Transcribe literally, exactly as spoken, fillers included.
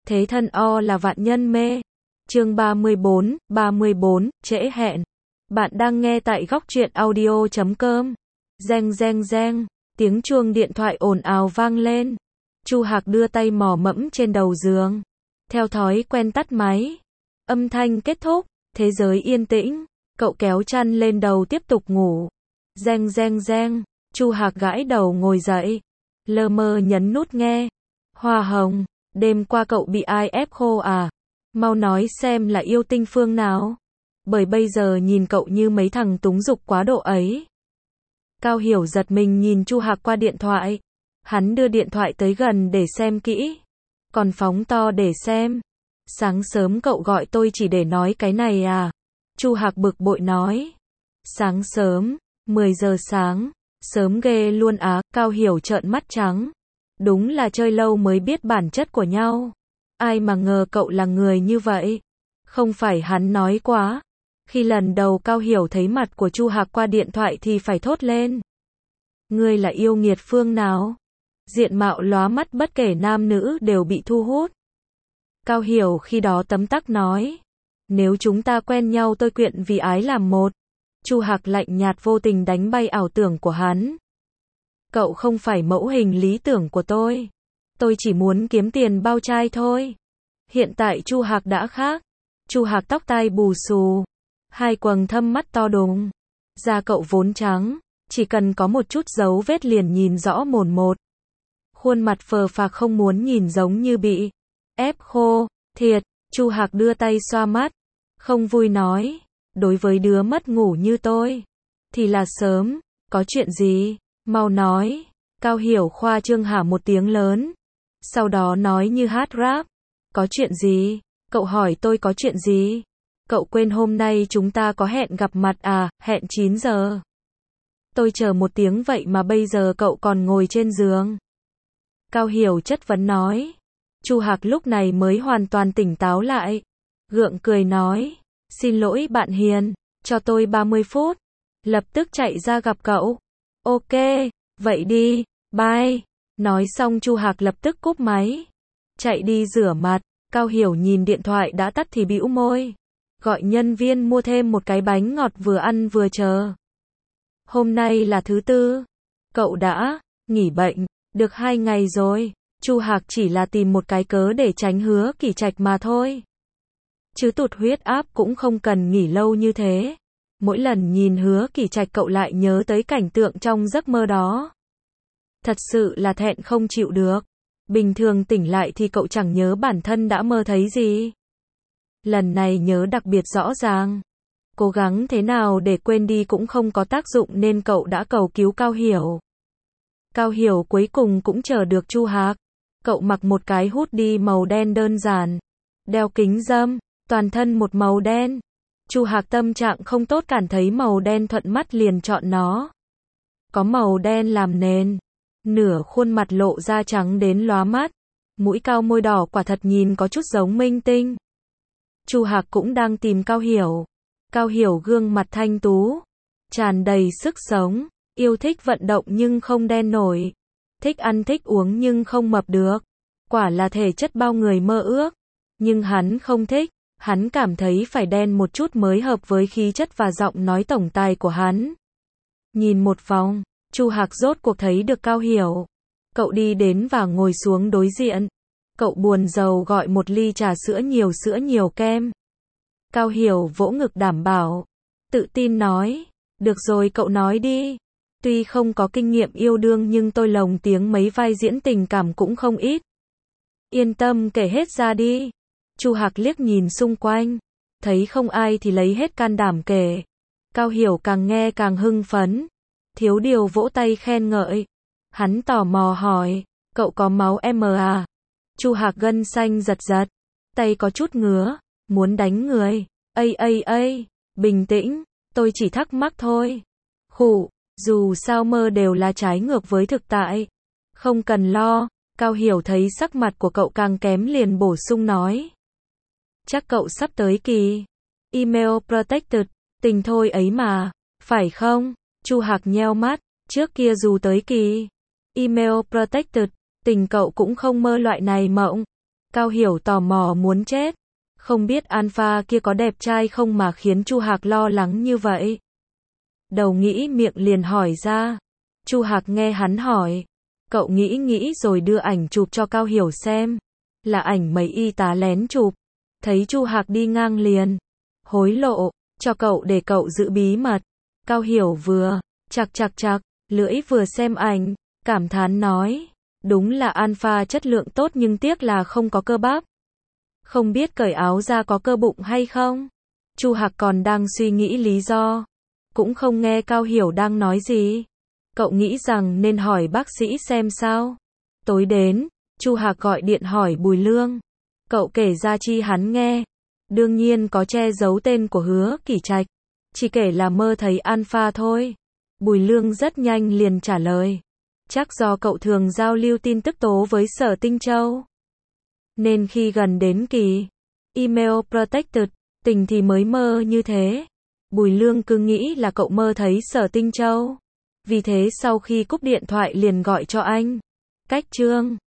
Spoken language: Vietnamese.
Thế thân o là vạn nhân mê. Chương ba mươi bốn, ba mươi bốn, trễ hẹn. Bạn đang nghe tại góc truyện audio chấm com. Reng reng reng, tiếng chuông điện thoại ồn ào vang lên. Chu Hạc đưa tay mò mẫm trên đầu giường. Theo thói quen tắt máy. Âm thanh kết thúc, thế giới yên tĩnh, cậu kéo chăn lên đầu tiếp tục ngủ. Reng reng reng, Chu Hạc gãi đầu ngồi dậy, lơ mơ nhấn nút nghe. Hoa hồng, đêm qua cậu bị ai ép khô à? Mau nói xem là yêu tinh phương nào? Bởi bây giờ nhìn cậu như mấy thằng túng dục quá độ ấy. Cao Hiểu giật mình nhìn Chu Hạc qua điện thoại. Hắn đưa điện thoại tới gần để xem kỹ. Còn phóng to để xem. Sáng sớm cậu gọi tôi chỉ để nói cái này à? Chu Hạc bực bội nói. Sáng sớm, mười giờ sáng, sớm ghê luôn á, Cao Hiểu trợn mắt trắng. Đúng là chơi lâu mới biết bản chất của nhau. Ai mà ngờ cậu là người như vậy. Không phải hắn nói quá. Khi lần đầu Cao Hiểu thấy mặt của Chu Hạc qua điện thoại thì phải thốt lên. Ngươi là yêu nghiệt phương nào? Diện mạo lóa mắt bất kể nam nữ đều bị thu hút. Cao Hiểu khi đó tấm tắc nói. Nếu chúng ta quen nhau tôi quyện vì ái làm một. Chu Hạc lạnh nhạt vô tình đánh bay ảo tưởng của hắn. Cậu không phải mẫu hình lý tưởng của tôi. Tôi chỉ muốn kiếm tiền bao trai thôi. Hiện tại Chu Hạc đã khác. Chu Hạc tóc tai bù xù. Hai quầng thâm mắt to đùng. Da cậu vốn trắng. Chỉ cần có một chút dấu vết liền nhìn rõ mồn một. Khuôn mặt phờ phạc không muốn nhìn giống như bị ép khô. Thiệt, Chu Hạc đưa tay xoa mắt. Không vui nói. Đối với đứa mất ngủ như tôi. Thì là sớm. Có chuyện gì? Mau nói. Cao Hiểu khoa trương hả một tiếng lớn. Sau đó nói như hát rap. Có chuyện gì? Cậu hỏi tôi có chuyện gì? Cậu quên hôm nay chúng ta có hẹn gặp mặt à, hẹn chín giờ. Tôi chờ một tiếng vậy mà bây giờ cậu còn ngồi trên giường. Cao Hiểu chất vấn nói. Chu Hạc lúc này mới hoàn toàn tỉnh táo lại. Gượng cười nói. Xin lỗi bạn Hiền, cho tôi ba mươi phút. Lập tức chạy ra gặp cậu. Ok, vậy đi, bye. Nói xong Chu Hạc lập tức cúp máy. Chạy đi rửa mặt. Cao Hiểu nhìn điện thoại đã tắt thì bĩu môi. Gọi nhân viên mua thêm một cái bánh ngọt vừa ăn vừa chờ. Hôm nay là thứ tư. Cậu đã nghỉ bệnh được hai ngày rồi. Chu Hạc chỉ là tìm một cái cớ để tránh Hứa Kỷ Trạch mà thôi. Chứ tụt huyết áp cũng không cần nghỉ lâu như thế. Mỗi lần nhìn Hứa Kỷ Trạch cậu lại nhớ tới cảnh tượng trong giấc mơ đó. Thật sự là thẹn không chịu được. Bình thường tỉnh lại thì cậu chẳng nhớ bản thân đã mơ thấy gì. Lần này nhớ đặc biệt rõ ràng. Cố gắng thế nào để quên đi cũng không có tác dụng nên cậu đã cầu cứu Cao Hiểu. Cao Hiểu cuối cùng cũng chờ được Chu Hạc. Cậu mặc một cái hoodie màu đen đơn giản. Đeo kính râm, toàn thân một màu đen. Chu Hạc tâm trạng không tốt cảm thấy màu đen thuận mắt liền chọn nó. Có màu đen làm nền. Nửa khuôn mặt lộ ra trắng đến lóa mắt. Mũi cao môi đỏ quả thật nhìn có chút giống minh tinh. Chu Hạc cũng đang tìm Cao Hiểu. Cao Hiểu gương mặt thanh tú. Tràn đầy sức sống. Yêu thích vận động nhưng không đen nổi. Thích ăn thích uống nhưng không mập được. Quả là thể chất bao người mơ ước. Nhưng hắn không thích. Hắn cảm thấy phải đen một chút mới hợp với khí chất và giọng nói tổng tài của hắn. Nhìn một vòng, Chu Hạc rốt cuộc thấy được Cao Hiểu. Cậu đi đến và ngồi xuống đối diện. Cậu buồn rầu gọi một ly trà sữa nhiều sữa nhiều kem. Cao Hiểu vỗ ngực đảm bảo. Tự tin nói. Được rồi cậu nói đi. Tuy không có kinh nghiệm yêu đương nhưng tôi lồng tiếng mấy vai diễn tình cảm cũng không ít. Yên tâm kể hết ra đi. Chu Hạc liếc nhìn xung quanh. Thấy không ai thì lấy hết can đảm kể. Cao Hiểu càng nghe càng hưng phấn. Thiếu điều vỗ tay khen ngợi. Hắn tò mò hỏi. Cậu có máu M à? Chu Hạc gân xanh giật giật. Tay có chút ngứa. Muốn đánh người. Ây ây ây. Bình tĩnh. Tôi chỉ thắc mắc thôi. Khụ. Dù sao mơ đều là trái ngược với thực tại. Không cần lo. Cao Hiểu thấy sắc mặt của cậu càng kém liền bổ sung nói. Chắc cậu sắp tới kỳ. Email protected. Tình thôi ấy mà. Phải không? Chu Hạc nheo mắt. Trước kia dù tới kỳ. Email protected. Tình cậu cũng không mơ loại này mộng. Cao Hiểu tò mò muốn chết. Không biết Alpha kia có đẹp trai không mà khiến Chu Hạc lo lắng như vậy. Đầu nghĩ miệng liền hỏi ra. Chu Hạc nghe hắn hỏi. Cậu nghĩ nghĩ rồi đưa ảnh chụp cho Cao Hiểu xem. Là ảnh mấy y tá lén chụp. Thấy Chu Hạc đi ngang liền. Hối lộ, cho cậu để cậu giữ bí mật. Cao Hiểu vừa, chạc chạc chạc, lưỡi vừa xem ảnh, cảm thán nói. Đúng là Alpha chất lượng tốt nhưng tiếc là không có cơ bắp. Không biết cởi áo ra có cơ bụng hay không? Chu Hạc còn đang suy nghĩ lý do. Cũng không nghe Cao Hiểu đang nói gì. Cậu nghĩ rằng nên hỏi bác sĩ xem sao. Tối đến, Chu Hạc gọi điện hỏi Bùi Lương. Cậu kể ra chi hắn nghe. Đương nhiên có che giấu tên của Hứa Kỷ Trạch. Chỉ kể là mơ thấy Alpha thôi. Bùi Lương rất nhanh liền trả lời. Chắc do cậu thường giao lưu tin tức tố với Sở Tinh Châu. Nên khi gần đến kỳ email protected, tình thì mới mơ như thế. Bùi Lương cứ nghĩ là cậu mơ thấy Sở Tinh Châu. Vì thế sau khi cúp điện thoại liền gọi cho anh. Cách chương